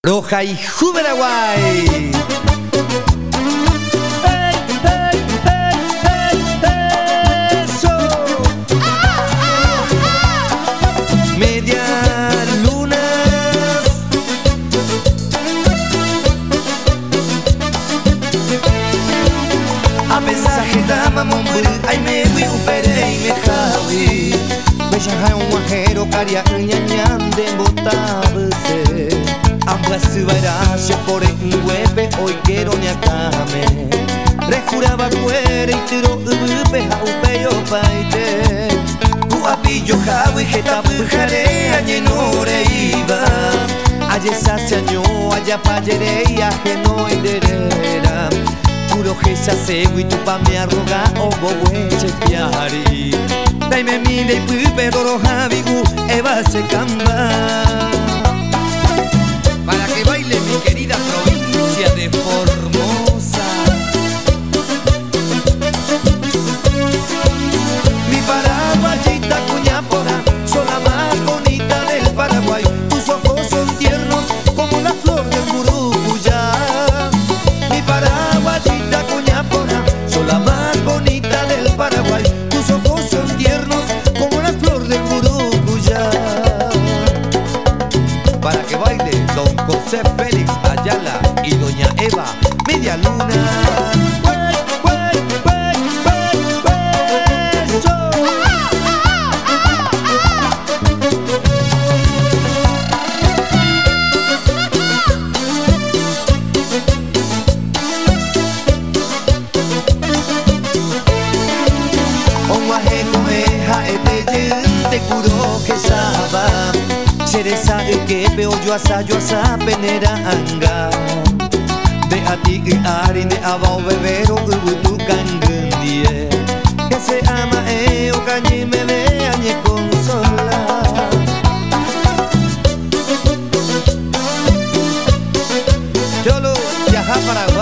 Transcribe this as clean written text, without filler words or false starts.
Roja y Juberaguay. Media luna. A pesar que estaba mombur, ay me fui upere y me javi. Me llama un guajero caria ñañan de botabse. Ambas subarache por un huepe hoy quiero ñacame. Rejuraba cuere y tiro upe jaupe yo paite. Apillo jawi jeta bujare añenore iba. Ayesa se año allá payere y ajeno enderera. Puro jesa segui tu pa me arroga o bobueche piari. Daime mire y pupe doro javigu eva se camba. Para que baile mi querida provincia de Formosa. Mi paraguayita cuñapora, son la más bonita del Paraguay. Tus ojos son tiernos como la flor del Muruguyá. Mi paraguayita cuñapora, son la más bonita del Paraguay. Tus ojos son tiernos como la flor del Muruguyá. Para que baile don José Félix Ayala y doña Eva Media Luna. Te curo que saba Cereza que veo yo asa penera anga. De a ti y ari de abao bebero ubutu cangundie. Que se ama o cañi me ve añe consola. Cholo, viaja para